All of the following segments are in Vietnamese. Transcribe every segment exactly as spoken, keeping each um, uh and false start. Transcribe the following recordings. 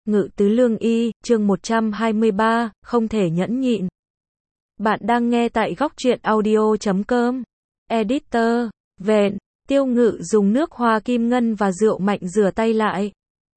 Ngự tứ lương y, chương một trăm hai mươi ba, không thể nhẫn nhịn. Bạn đang nghe tại góc truyện audio chấm com. Editor, vẹn, Tiêu Ngự dùng nước hoa kim ngân và rượu mạnh rửa tay lại.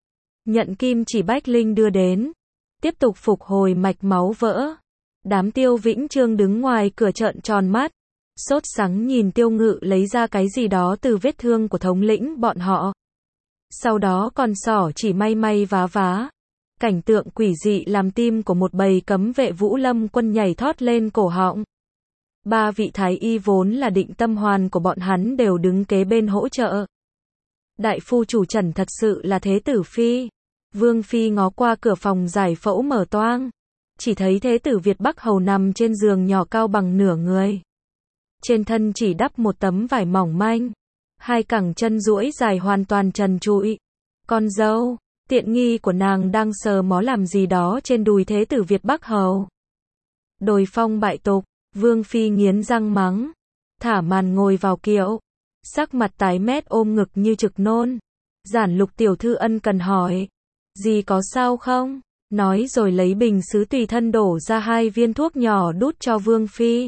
Nhận kim chỉ Bách Linh đưa đến. Tiếp tục phục hồi mạch máu vỡ. Đám Tiêu Vĩnh Trương đứng ngoài cửa trợn tròn mắt. Sốt sắng nhìn Tiêu Ngự lấy ra cái gì đó từ vết thương của thống lĩnh bọn họ. Sau đó còn xỏ chỉ may may vá vá. Cảnh tượng quỷ dị làm tim của một bầy cấm vệ Vũ Lâm quân nhảy thót lên cổ họng. Ba vị thái y vốn là định tâm hoàn của bọn hắn đều đứng kế bên hỗ trợ. Đại phu chủ Trần thật sự là Thế tử Phi. Vương Phi ngó qua cửa phòng giải phẫu mở toang. Chỉ thấy Thế tử Việt Bắc Hầu nằm trên giường nhỏ cao bằng nửa người. Trên thân chỉ đắp một tấm vải mỏng manh. Hai cẳng chân duỗi dài hoàn toàn trần trụi. Con dâu, tiện nghi của nàng đang sờ mó làm gì đó trên đùi Thế tử Việt Bắc Hầu. Đồi phong bại tục, Vương Phi nghiến răng mắng. Thả màn ngồi vào kiệu. Sắc mặt tái mét ôm ngực như trực nôn. Giản Lục tiểu thư ân cần hỏi. Gì có sao không? Nói rồi lấy bình sứ tùy thân đổ ra hai viên thuốc nhỏ đút cho Vương Phi.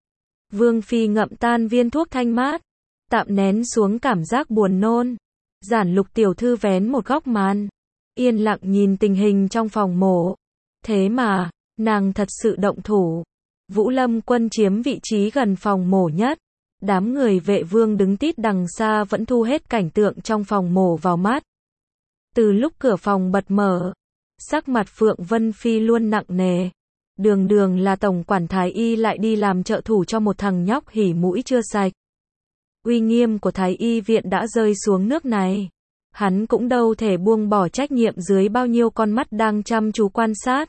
Vương Phi ngậm tan viên thuốc thanh mát. Tạm nén xuống cảm giác buồn nôn. Giản Lục tiểu thư vén một góc màn. Yên lặng nhìn tình hình trong phòng mổ. Thế mà, nàng thật sự động thủ. Vũ Lâm quân chiếm vị trí gần phòng mổ nhất. Đám người vệ vương đứng tít đằng xa vẫn thu hết cảnh tượng trong phòng mổ vào mắt. Từ lúc cửa phòng bật mở, sắc mặt Phượng Vân Phi luôn nặng nề. Đường đường là tổng quản thái y lại đi làm trợ thủ cho một thằng nhóc hỉ mũi chưa sạch. Uy nghiêm của thái y viện đã rơi xuống nước này. Hắn cũng đâu thể buông bỏ trách nhiệm dưới bao nhiêu con mắt đang chăm chú quan sát.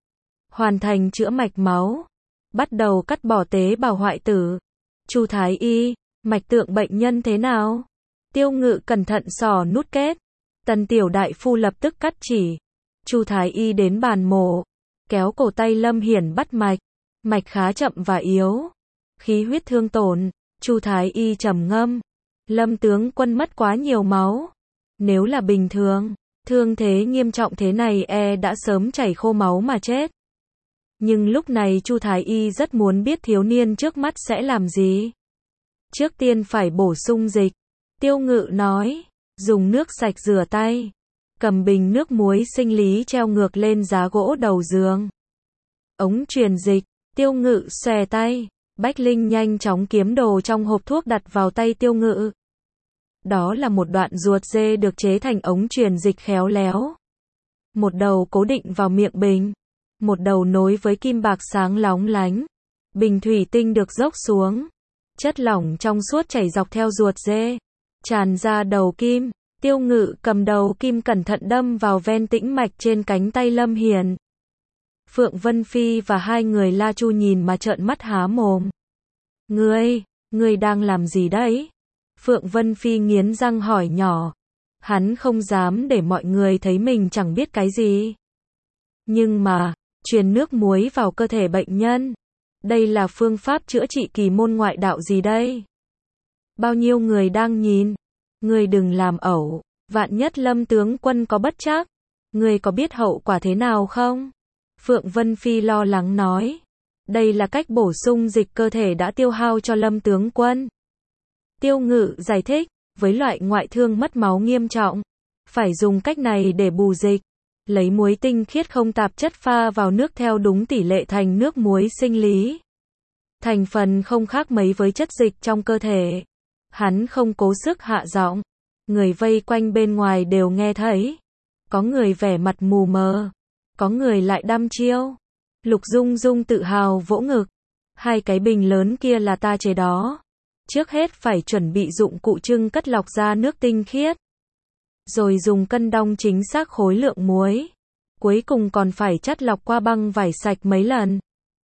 Hoàn thành chữa mạch máu. Bắt đầu cắt bỏ tế bào hoại tử. Chu thái y, mạch tượng bệnh nhân thế nào? Tiêu Ngự cẩn thận xỏ nút kết. Tần tiểu đại phu lập tức cắt chỉ. Chu thái y đến bàn mổ. Kéo cổ tay Lâm Hiển bắt mạch. Mạch khá chậm và yếu. Khí huyết thương tổn. Chu thái y trầm ngâm. Lâm tướng quân mất quá nhiều máu. Nếu là bình thường, thương thế nghiêm trọng thế này e đã sớm chảy khô máu mà chết. Nhưng lúc này Chu thái y rất muốn biết thiếu niên trước mắt sẽ làm gì. Trước tiên phải bổ sung dịch. Tiêu Ngự nói, dùng nước sạch rửa tay. Cầm bình nước muối sinh lý treo ngược lên giá gỗ đầu giường. Ống truyền dịch. Tiêu Ngự xòe tay. Bách Linh nhanh chóng kiếm đồ trong hộp thuốc đặt vào tay Tiêu Ngự. Đó là một đoạn ruột dê được chế thành ống truyền dịch khéo léo. Một đầu cố định vào miệng bình. Một đầu nối với kim bạc sáng lóng lánh. Bình thủy tinh được dốc xuống. Chất lỏng trong suốt chảy dọc theo ruột dê. Tràn ra đầu kim. Tiêu Ngự cầm đầu kim cẩn thận đâm vào ven tĩnh mạch trên cánh tay Lâm Hiền. Phượng Vân Phi và hai người La Chu nhìn mà trợn mắt há mồm. Ngươi, ngươi đang làm gì đấy? Phượng Vân Phi nghiến răng hỏi nhỏ. Hắn không dám để mọi người thấy mình chẳng biết cái gì. Nhưng mà, truyền nước muối vào cơ thể bệnh nhân. Đây là phương pháp chữa trị kỳ môn ngoại đạo gì đây? Bao nhiêu người đang nhìn? Ngươi đừng làm ẩu, vạn nhất Lâm tướng quân có bất trắc. Ngươi có biết hậu quả thế nào không? Phượng Vân Phi lo lắng nói. Đây là cách bổ sung dịch cơ thể đã tiêu hao cho Lâm tướng quân. Tiêu Ngự giải thích, với loại ngoại thương mất máu nghiêm trọng, phải dùng cách này để bù dịch. Lấy muối tinh khiết không tạp chất pha vào nước theo đúng tỷ lệ thành nước muối sinh lý. Thành phần không khác mấy với chất dịch trong cơ thể. Hắn không cố sức hạ giọng. Người vây quanh bên ngoài đều nghe thấy. Có người vẻ mặt mù mờ. Có người lại đăm chiêu. Lục Dung Dung tự hào vỗ ngực. Hai cái bình lớn kia là ta chế đó. Trước hết phải chuẩn bị dụng cụ trưng cất lọc ra nước tinh khiết. Rồi dùng cân đong chính xác khối lượng muối. Cuối cùng còn phải chắt lọc qua băng vải sạch mấy lần.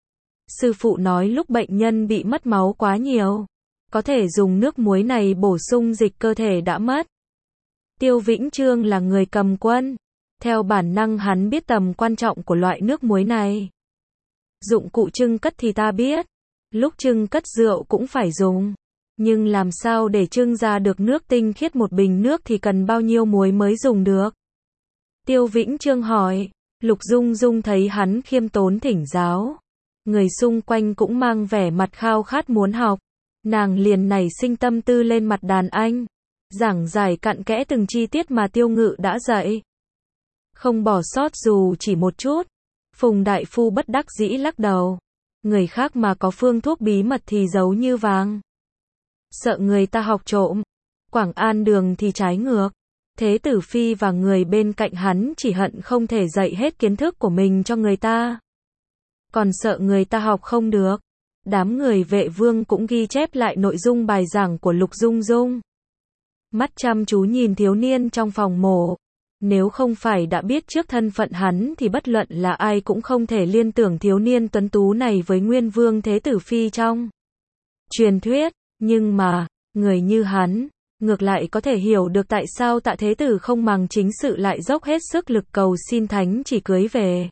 Sư phụ nói lúc bệnh nhân bị mất máu quá nhiều, có thể dùng nước muối này bổ sung dịch cơ thể đã mất. Tiêu Vĩnh Trương là người cầm quân. Theo bản năng hắn biết tầm quan trọng của loại nước muối này. Dụng cụ trưng cất thì ta biết. Lúc trưng cất rượu cũng phải dùng. Nhưng làm sao để trưng ra được nước tinh khiết một bình nước thì cần bao nhiêu muối mới dùng được. Tiêu Vĩnh Chương hỏi. Lục Dung Dung thấy hắn khiêm tốn thỉnh giáo. Người xung quanh cũng mang vẻ mặt khao khát muốn học. Nàng liền nảy sinh tâm tư lên mặt đàn anh. Giảng giải cặn kẽ từng chi tiết mà Tiêu Ngự đã dạy. Không bỏ sót dù chỉ một chút. Phùng đại phu bất đắc dĩ lắc đầu. Người khác mà có phương thuốc bí mật thì giấu như vàng. Sợ người ta học trộm. Quảng An Đường thì trái ngược. Thế tử phi và người bên cạnh hắn chỉ hận không thể dạy hết kiến thức của mình cho người ta. Còn sợ người ta học không được. Đám người Vệ Vương cũng ghi chép lại nội dung bài giảng của Lục Dung Dung. Mắt chăm chú nhìn thiếu niên trong phòng mổ. Nếu không phải đã biết trước thân phận hắn thì bất luận là ai cũng không thể liên tưởng thiếu niên tuấn tú này với Nguyên Vương Thế Tử Phi trong truyền thuyết. Nhưng mà, người như hắn, ngược lại có thể hiểu được tại sao Tạ Thế Tử không màng chính sự lại dốc hết sức lực cầu xin thánh chỉ cưới về.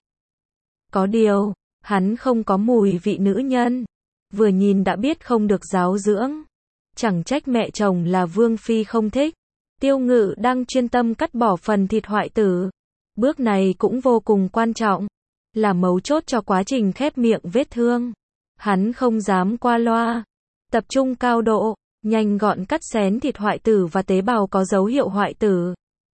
Có điều, hắn không có mùi vị nữ nhân. Vừa nhìn đã biết không được giáo dưỡng. Chẳng trách mẹ chồng là Vương Phi không thích. Tiêu Ngự đang chuyên tâm cắt bỏ phần thịt hoại tử. Bước này cũng vô cùng quan trọng. Là mấu chốt cho quá trình khép miệng vết thương. Hắn không dám qua loa. Tập trung cao độ, nhanh gọn cắt xén thịt hoại tử và tế bào có dấu hiệu hoại tử.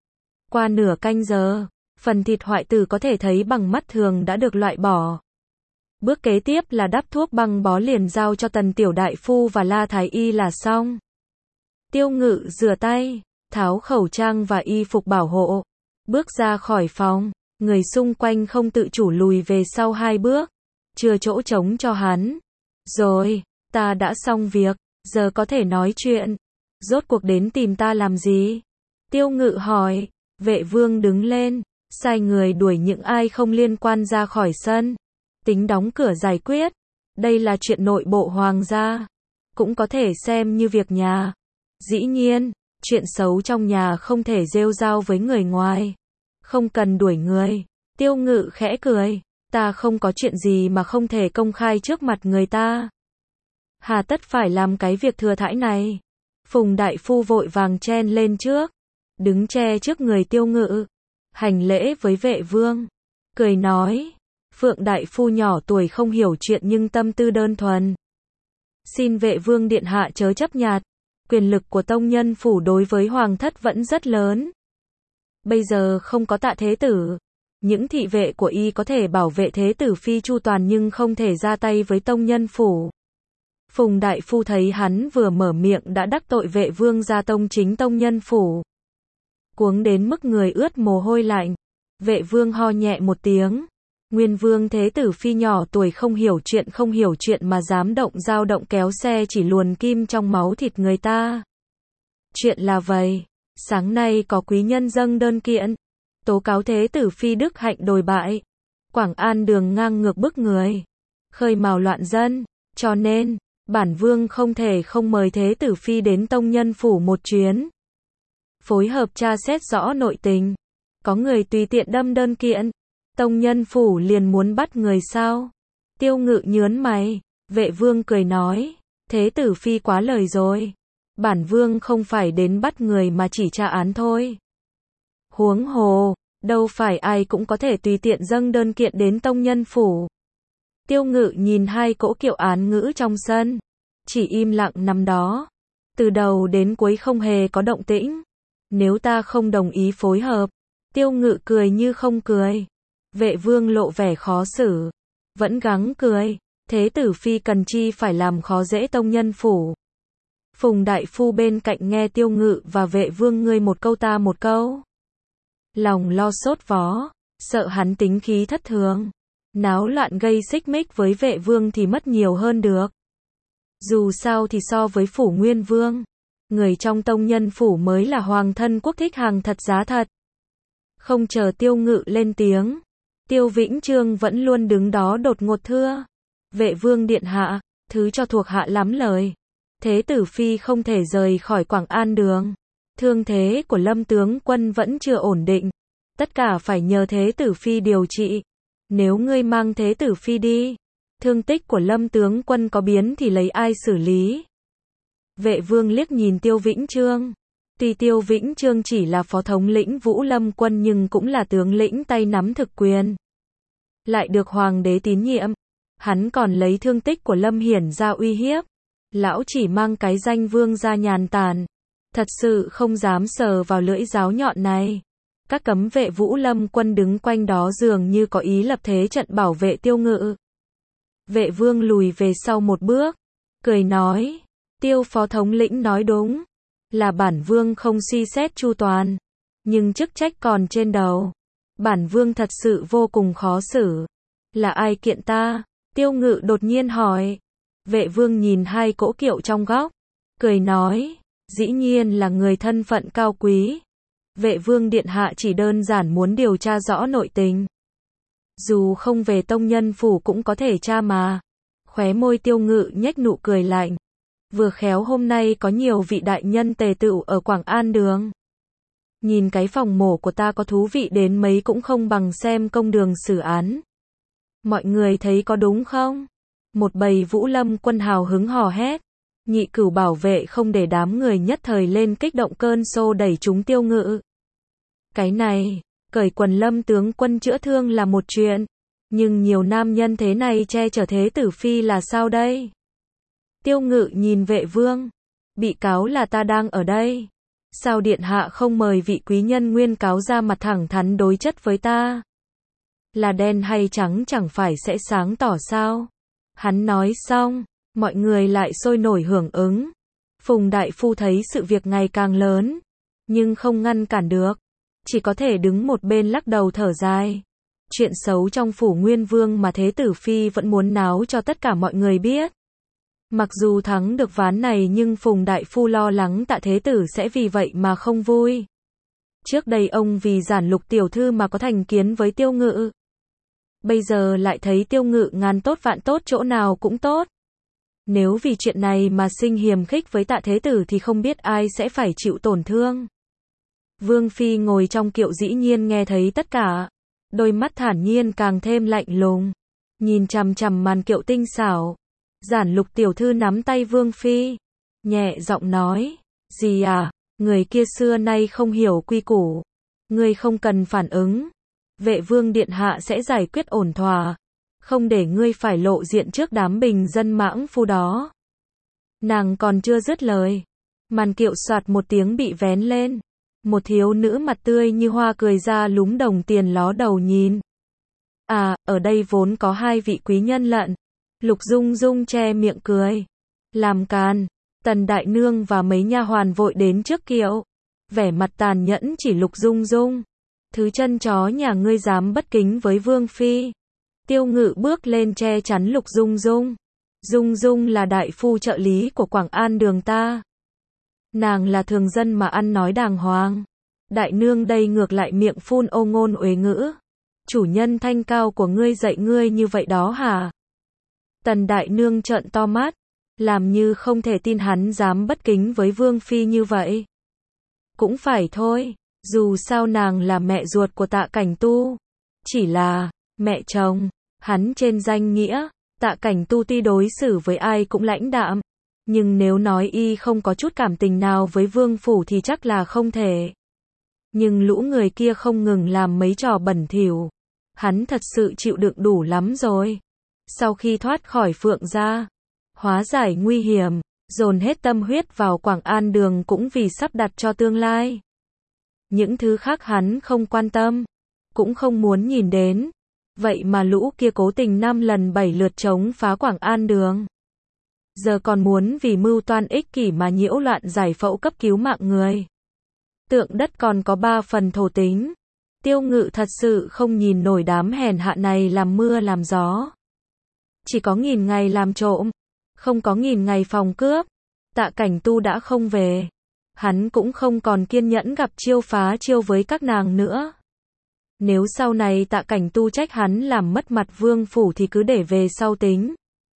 Qua nửa canh giờ, phần thịt hoại tử có thể thấy bằng mắt thường đã được loại bỏ. Bước kế tiếp là đắp thuốc băng bó liền giao cho Tần Tiểu Đại Phu và La Thái Y là xong. Tiêu Ngự rửa tay, tháo khẩu trang và y phục bảo hộ. Bước ra khỏi phòng, người xung quanh không tự chủ lùi về sau hai bước. Chưa chỗ trống cho hắn. Rồi, ta đã xong việc, giờ có thể nói chuyện. Rốt cuộc đến tìm ta làm gì? Tiêu Ngự hỏi. Vệ Vương đứng lên, sai người đuổi những ai không liên quan ra khỏi sân. Tính đóng cửa giải quyết. Đây là chuyện nội bộ hoàng gia. Cũng có thể xem như việc nhà. Dĩ nhiên, chuyện xấu trong nhà không thể rêu rao với người ngoài. Không cần đuổi người. Tiêu Ngự khẽ cười. Ta không có chuyện gì mà không thể công khai trước mặt người ta. Hà tất phải làm cái việc thừa thãi này. Phùng đại phu vội vàng chen lên trước. Đứng che trước người Tiêu Ngự. Hành lễ với Vệ Vương. Cười nói. Phượng đại phu nhỏ tuổi không hiểu chuyện nhưng tâm tư đơn thuần. Xin Vệ Vương điện hạ chớ chấp nhặt. Quyền lực của tông nhân phủ đối với hoàng thất vẫn rất lớn. Bây giờ không có Tạ Thế Tử. Những thị vệ của y có thể bảo vệ Thế Tử Phi chu toàn nhưng không thể ra tay với tông nhân phủ. Phùng đại phu thấy hắn vừa mở miệng đã đắc tội Vệ Vương gia tông chính tông nhân phủ. Cuống đến mức người ướt mồ hôi lạnh. Vệ Vương ho nhẹ một tiếng. Nguyên Vương Thế Tử Phi nhỏ tuổi không hiểu chuyện không hiểu chuyện mà dám động dao động kéo xe chỉ luồn kim trong máu thịt người ta. Chuyện là vậy. Sáng nay có quý nhân dâng đơn kiện. Tố cáo Thế Tử Phi đức hạnh đồi bại. Quảng An Đường ngang ngược bức người. Khơi mào loạn dân. Cho nên, bản Vương không thể không mời Thế Tử Phi đến tông nhân phủ một chuyến. Phối hợp tra xét rõ nội tình. Có người tùy tiện đâm đơn kiện. Tông nhân phủ liền muốn bắt người sao? Tiêu Ngự nhớn mày. Vệ Vương cười nói. Thế Tử Phi quá lời rồi. Bản Vương không phải đến bắt người mà chỉ tra án thôi. Huống hồ, đâu phải ai cũng có thể tùy tiện dâng đơn kiện đến tông nhân phủ. Tiêu Ngự nhìn hai cỗ kiệu án ngữ trong sân. Chỉ im lặng nằm đó. Từ đầu đến cuối không hề có động tĩnh. Nếu ta không đồng ý phối hợp. Tiêu Ngự cười như không cười. Vệ Vương lộ vẻ khó xử. Vẫn gắng cười. Thế Tử Phi cần chi phải làm khó dễ tông nhân phủ. Phùng đại phu bên cạnh nghe Tiêu Ngự và Vệ Vương ngươi một câu ta một câu. Lòng lo sốt vó. Sợ hắn tính khí thất thường. Náo loạn gây xích mích với Vệ Vương thì mất nhiều hơn được. Dù sao thì so với phủ Nguyên Vương. Người trong tông nhân phủ mới là hoàng thân quốc thích hàng thật giá thật. Không chờ Tiêu Ngự lên tiếng. Tiêu Vĩnh Chương vẫn luôn đứng đó đột ngột thưa. Vệ Vương điện hạ, thứ cho thuộc hạ lắm lời. Thế Tử Phi không thể rời khỏi Quảng An Đường. Thương thế của Lâm tướng quân vẫn chưa ổn định. Tất cả phải nhờ Thế Tử Phi điều trị. Nếu ngươi mang Thế Tử Phi đi, thương tích của Lâm tướng quân có biến thì lấy ai xử lý? Vệ Vương liếc nhìn Tiêu Vĩnh Chương. Tuy Tiêu Vĩnh Chương chỉ là phó thống lĩnh Vũ Lâm quân nhưng cũng là tướng lĩnh tay nắm thực quyền. Lại được hoàng đế tín nhiệm. Hắn còn lấy thương tích của Lâm Hiển ra uy hiếp. Lão chỉ mang cái danh vương gia nhàn tản. Thật sự không dám sờ vào lưỡi giáo nhọn này. Các cấm vệ Vũ Lâm quân đứng quanh đó dường như có ý lập thế trận bảo vệ Tiêu Ngự. Vệ vương lùi về sau một bước. Cười nói. Tiêu phó thống lĩnh nói đúng. Là bản vương không suy xét chu toàn. Nhưng chức trách còn trên đầu. Bản vương thật sự vô cùng khó xử. Là ai kiện ta? Tiêu Ngự đột nhiên hỏi. Vệ vương nhìn hai cỗ kiệu trong góc. Cười nói. Dĩ nhiên là người thân phận cao quý. Vệ vương điện hạ chỉ đơn giản muốn điều tra rõ nội tình. Dù không về tông nhân phủ cũng có thể tra mà. Khóe môi Tiêu Ngự nhếch nụ cười lạnh. Vừa khéo hôm nay có nhiều vị đại nhân tề tựu ở Quảng An Đường. Nhìn cái phòng mổ của ta có thú vị đến mấy cũng không bằng xem công đường xử án. Mọi người thấy có đúng không? Một bầy Vũ Lâm quân hào hứng hò hét. Nhị cửu bảo vệ không để đám người nhất thời lên kích động cơn xô đẩy chúng Tiêu Ngự. Cái này, cởi quần Lâm tướng quân chữa thương là một chuyện. Nhưng nhiều nam nhân thế này che chở thế tử phi là sao đây? Tiêu Ngự nhìn vệ vương. Bị cáo là ta đang ở đây. Sao điện hạ không mời vị quý nhân nguyên cáo ra mặt thẳng thắn đối chất với ta? Là đen hay trắng chẳng phải sẽ sáng tỏ sao? Hắn nói xong, mọi người lại sôi nổi hưởng ứng. Phùng đại phu thấy sự việc ngày càng lớn, nhưng không ngăn cản được. Chỉ có thể đứng một bên lắc đầu thở dài. Chuyện xấu trong phủ Nguyên Vương mà thế tử phi vẫn muốn náo cho tất cả mọi người biết. Mặc dù thắng được ván này nhưng Phùng đại phu lo lắng Tạ thế tử sẽ vì vậy mà không vui. Trước đây ông vì Giản Lục tiểu thư mà có thành kiến với Tiêu Ngự. Bây giờ lại thấy Tiêu Ngự ngàn tốt vạn tốt chỗ nào cũng tốt. Nếu vì chuyện này mà sinh hiềm khích với Tạ thế tử thì không biết ai sẽ phải chịu tổn thương. Vương phi ngồi trong kiệu dĩ nhiên nghe thấy tất cả. Đôi mắt thản nhiên càng thêm lạnh lùng. Nhìn chằm chằm màn kiệu tinh xảo. Giản Lục tiểu thư nắm tay Vương phi. Nhẹ giọng nói. Gì à, người kia xưa nay không hiểu quy củ. Ngươi không cần phản ứng. Vệ vương điện hạ sẽ giải quyết ổn thỏa. Không để ngươi phải lộ diện trước đám bình dân mãng phu đó. Nàng còn chưa dứt lời. Màn kiệu soạt một tiếng bị vén lên. Một thiếu nữ mặt tươi như hoa cười ra lúm đồng tiền ló đầu nhìn. À, ở đây vốn có hai vị quý nhân lận. Lục Dung Dung che miệng cười. Làm càn. Tần đại nương và mấy nha hoàn vội đến trước kiệu. Vẻ mặt tàn nhẫn chỉ Lục Dung Dung. Thứ chân chó nhà ngươi dám bất kính với Vương phi. Tiêu Ngự bước lên che chắn Lục Dung Dung. Dung Dung là đại phu trợ lý của Quảng An Đường ta. Nàng là thường dân mà ăn nói đàng hoàng. Đại nương đây ngược lại miệng phun ô ngôn uế ngữ. Chủ nhân thanh cao của ngươi dạy ngươi như vậy đó hả? Tần đại nương trợn to mắt. Làm như không thể tin hắn dám bất kính với Vương phi như vậy. Cũng phải thôi. Dù sao nàng là mẹ ruột của Tạ Cảnh Tu. Chỉ là mẹ chồng. Hắn trên danh nghĩa. Tạ Cảnh Tu tuy đối xử với ai cũng lãnh đạm. Nhưng nếu nói y không có chút cảm tình nào với vương phủ thì chắc là không thể. Nhưng lũ người kia không ngừng làm mấy trò bẩn thỉu. Hắn thật sự chịu đựng đủ lắm rồi. Sau khi thoát khỏi Phượng gia, hóa giải nguy hiểm, dồn hết tâm huyết vào Quảng An Đường cũng vì sắp đặt cho tương lai. Những thứ khác hắn không quan tâm, cũng không muốn nhìn đến. Vậy mà lũ kia cố tình năm lần bảy lượt chống phá Quảng An Đường. Giờ còn muốn vì mưu toan ích kỷ mà nhiễu loạn giải phẫu cấp cứu mạng người. Tượng đất còn có ba phần thổ tính. Tiêu Ngự thật sự không nhìn nổi đám hèn hạ này làm mưa làm gió. Chỉ có nghìn ngày làm trộm, không có nghìn ngày phòng cướp. Tạ Cảnh Tu đã không về. Hắn cũng không còn kiên nhẫn gặp chiêu phá chiêu với các nàng nữa. Nếu sau này Tạ Cảnh Tu trách hắn làm mất mặt vương phủ thì cứ để về sau tính.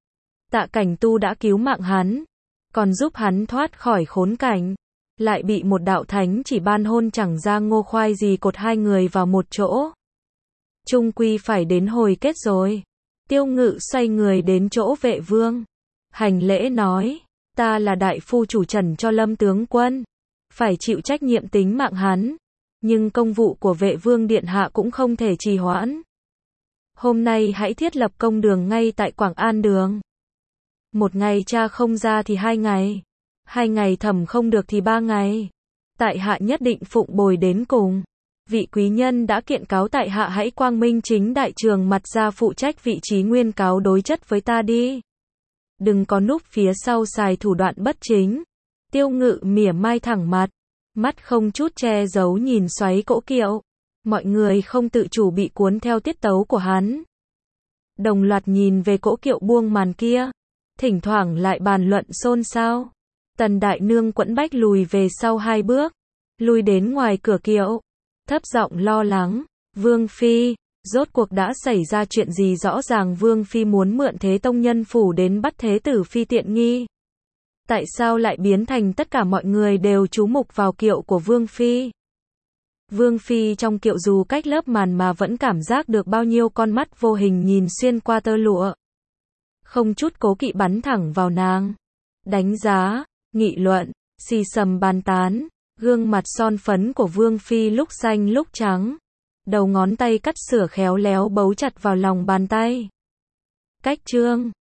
Tạ Cảnh Tu đã cứu mạng hắn, còn giúp hắn thoát khỏi khốn cảnh. Lại bị một đạo thánh chỉ ban hôn chẳng ra ngô khoai gì cột hai người vào một chỗ. Chung quy phải đến hồi kết rồi. Tiêu Ngự xoay người đến chỗ vệ vương. Hành lễ nói, ta là đại phu chủ trần cho Lâm tướng quân. phải chịu trách nhiệm tính mạng hắn. Nhưng công vụ của Vệ Vương Điện Hạ cũng không thể trì hoãn. Hôm nay hãy thiết lập công đường ngay tại Quảng An Đường. Một ngày tra không ra thì hai ngày. Hai ngày thẩm không được thì ba ngày. Tại hạ nhất định phụng bồi đến cùng. Vị quý nhân đã kiện cáo tại hạ hãy quang minh chính đại trường mặt ra phụ trách vị trí nguyên cáo đối chất với ta đi. Đừng có núp phía sau xài thủ đoạn bất chính. Tiêu Ngự mỉa mai thẳng mặt. Mắt không chút che giấu nhìn xoáy Cỗ Kiệu. Mọi người không tự chủ bị cuốn theo tiết tấu của hắn. Đồng loạt nhìn về Cỗ Kiệu buông màn kia. Thỉnh thoảng lại bàn luận xôn xao. Tần Đại Nương quẫn bách lùi về sau hai bước. Lùi đến ngoài cửa kiệu. Thấp giọng lo lắng. Vương Phi, rốt cuộc đã xảy ra chuyện gì? Rõ ràng Vương Phi muốn mượn Thế Tông Nhân Phủ đến bắt Thế Tử Phi tiện nghi. Tại sao lại biến thành tất cả mọi người đều chú mục vào kiệu của Vương Phi? Vương Phi trong kiệu dù cách lớp màn mà vẫn cảm giác được bao nhiêu con mắt vô hình nhìn xuyên qua tơ lụa. Không chút cố kỵ bắn thẳng vào nàng. Đánh giá, nghị luận, xì xầm bàn tán. Gương mặt son phấn của Vương Phi lúc xanh lúc trắng. Đầu ngón tay cắt sửa khéo léo bấu chặt vào lòng bàn tay. Cách trương.